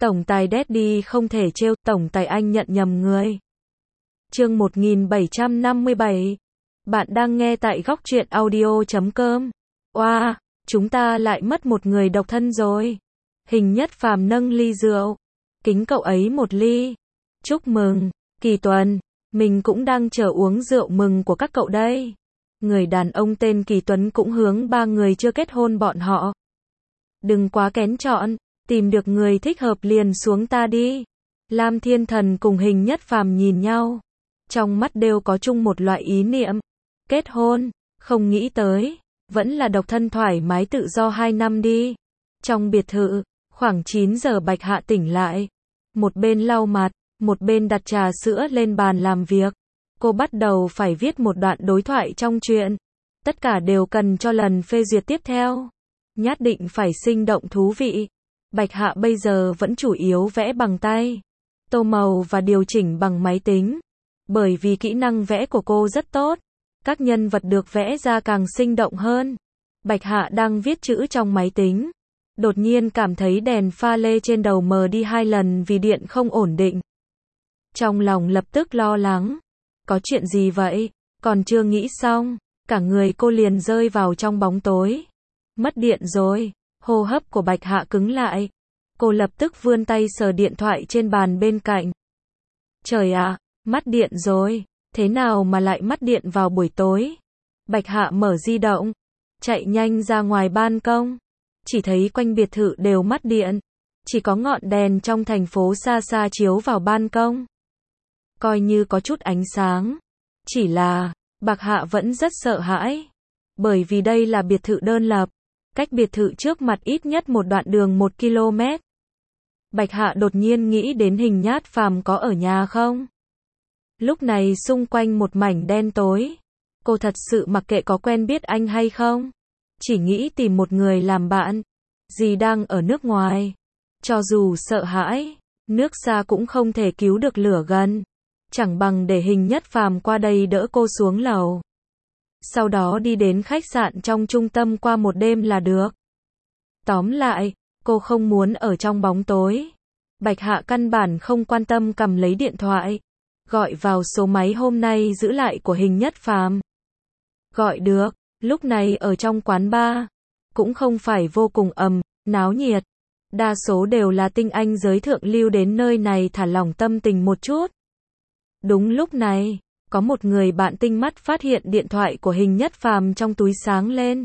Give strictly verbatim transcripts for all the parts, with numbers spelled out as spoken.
Tổng tài Daddy không thể trêu, tổng tài anh nhận nhầm người. Chương một nghìn bảy trăm năm mươi bảy. Bạn đang nghe tại góc truyện audio chấm com. Oa, wow, chúng ta lại mất một người độc thân rồi. Hình Nhất Phàm nâng ly rượu. Kính cậu ấy một ly. Chúc mừng, Kỳ Tuần. Mình cũng đang chờ uống rượu mừng của các cậu đây. Người đàn ông tên Kỳ Tuấn cũng hướng ba người chưa kết hôn bọn họ. Đừng quá kén chọn, tìm được người thích hợp liền xuống ta đi. Lam Thiên Thần cùng Hình Nhất Phàm nhìn nhau. Trong mắt đều có chung một loại ý niệm. Kết hôn, không nghĩ tới, vẫn là độc thân thoải mái tự do hai năm đi. Trong biệt thự, khoảng chín giờ Bạch Hạ tỉnh lại. Một bên lau mặt, một bên đặt trà sữa lên bàn làm việc. Cô bắt đầu phải viết một đoạn đối thoại trong truyện. Tất cả đều cần cho lần phê duyệt tiếp theo. Nhất định phải sinh động thú vị. Bạch Hạ bây giờ vẫn chủ yếu vẽ bằng tay, tô màu và điều chỉnh bằng máy tính. Bởi vì kỹ năng vẽ của cô rất tốt, các nhân vật được vẽ ra càng sinh động hơn. Bạch Hạ đang viết chữ trong máy tính. Đột nhiên cảm thấy đèn pha lê trên đầu mờ đi hai lần vì điện không ổn định. Trong lòng lập tức lo lắng. Có chuyện gì vậy? Còn chưa nghĩ xong, cả người cô liền rơi vào trong bóng tối. Mất điện rồi. Hô hấp của Bạch Hạ cứng lại. Cô lập tức vươn tay sờ điện thoại trên bàn bên cạnh. Trời ạ, mất điện rồi. Thế nào mà lại mất điện vào buổi tối? Bạch Hạ mở di động, chạy nhanh ra ngoài ban công. Chỉ thấy quanh biệt thự đều mất điện. Chỉ có ngọn đèn trong thành phố xa xa chiếu vào ban công. Coi như có chút ánh sáng. Chỉ là, Bạch Hạ vẫn rất sợ hãi. Bởi vì đây là biệt thự đơn lập. Cách biệt thự trước mặt ít nhất một đoạn đường một ki lô mét. Bạch Hạ đột nhiên nghĩ đến Hình Nhất Phàm có ở nhà không? Lúc này xung quanh một mảnh đen tối. Cô thật sự mặc kệ có quen biết anh hay không. Chỉ nghĩ tìm một người làm bạn. Dì đang ở nước ngoài. Cho dù sợ hãi, nước xa cũng không thể cứu được lửa gần. Chẳng bằng để Hình Nhất Phàm qua đây đỡ cô xuống lầu. Sau đó đi đến khách sạn trong trung tâm qua một đêm là được. Tóm lại, cô không muốn ở trong bóng tối. Bạch Hạ căn bản không quan tâm cầm lấy điện thoại. Gọi vào số máy hôm nay giữ lại của Hình Nhất Phàm. Gọi được, lúc này ở trong quán bar. Cũng không phải vô cùng ầm, náo nhiệt. Đa số đều là tinh anh giới thượng lưu đến nơi này thả lỏng tâm tình một chút. Đúng lúc này, có một người bạn tinh mắt phát hiện điện thoại của Hình Nhất Phàm trong túi sáng lên.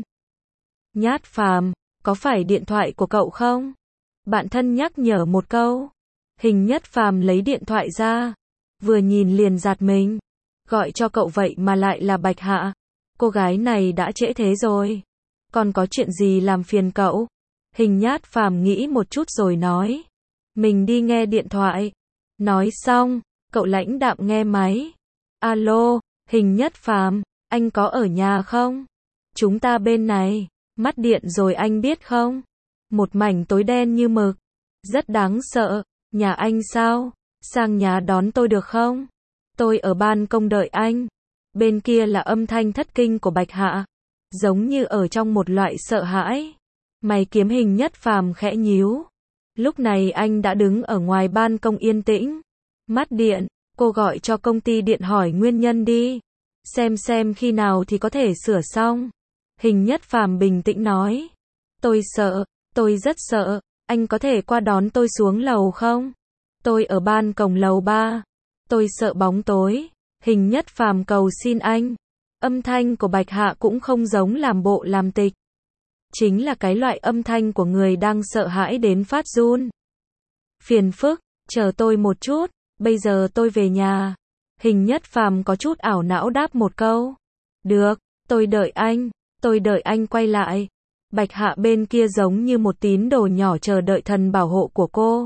Nhất Phàm, có phải điện thoại của cậu không? Bạn thân nhắc nhở một câu. Hình Nhất Phàm lấy điện thoại ra. Vừa nhìn liền giật mình. Gọi cho cậu vậy mà lại là Bạch Hạ. Cô gái này đã trễ thế rồi. Còn có chuyện gì làm phiền cậu? Hình Nhất Phàm nghĩ một chút rồi nói. Mình đi nghe điện thoại. Nói xong, cậu lãnh đạm nghe máy. Alo, Hình Nhất Phàm, anh có ở nhà không? Chúng ta bên này, mất điện rồi anh biết không? Một mảnh tối đen như mực. Rất đáng sợ. Nhà anh sao? Sang nhà đón tôi được không? Tôi ở ban công đợi anh. Bên kia là âm thanh thất kinh của Bạch Hạ. Giống như ở trong một loại sợ hãi. Mày kiếm Hình Nhất Phàm khẽ nhíu. Lúc này anh đã đứng ở ngoài ban công yên tĩnh. Mất điện. Cô gọi cho công ty điện hỏi nguyên nhân đi. Xem xem khi nào thì có thể sửa xong. Hình Nhất Phàm bình tĩnh nói. Tôi sợ, tôi rất sợ. Anh có thể qua đón tôi xuống lầu không? Tôi ở ban công lầu ba. Tôi sợ bóng tối. Hình Nhất Phàm cầu xin anh. Âm thanh của Bạch Hạ cũng không giống làm bộ làm tịch. Chính là cái loại âm thanh của người đang sợ hãi đến phát run. Phiền phức, chờ tôi một chút. Bây giờ tôi về nhà. Hình Nhất Phàm có chút ảo não đáp một câu. Được, tôi đợi anh. Tôi đợi anh quay lại. Bạch Hạ bên kia giống như một tín đồ nhỏ chờ đợi thần bảo hộ của cô.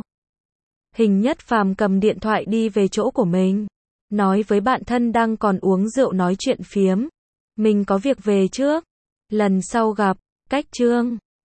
Hình Nhất Phàm cầm điện thoại đi về chỗ của mình. Nói với bạn thân đang còn uống rượu nói chuyện phiếm. Mình có việc về trước. Lần sau gặp. Cách chương.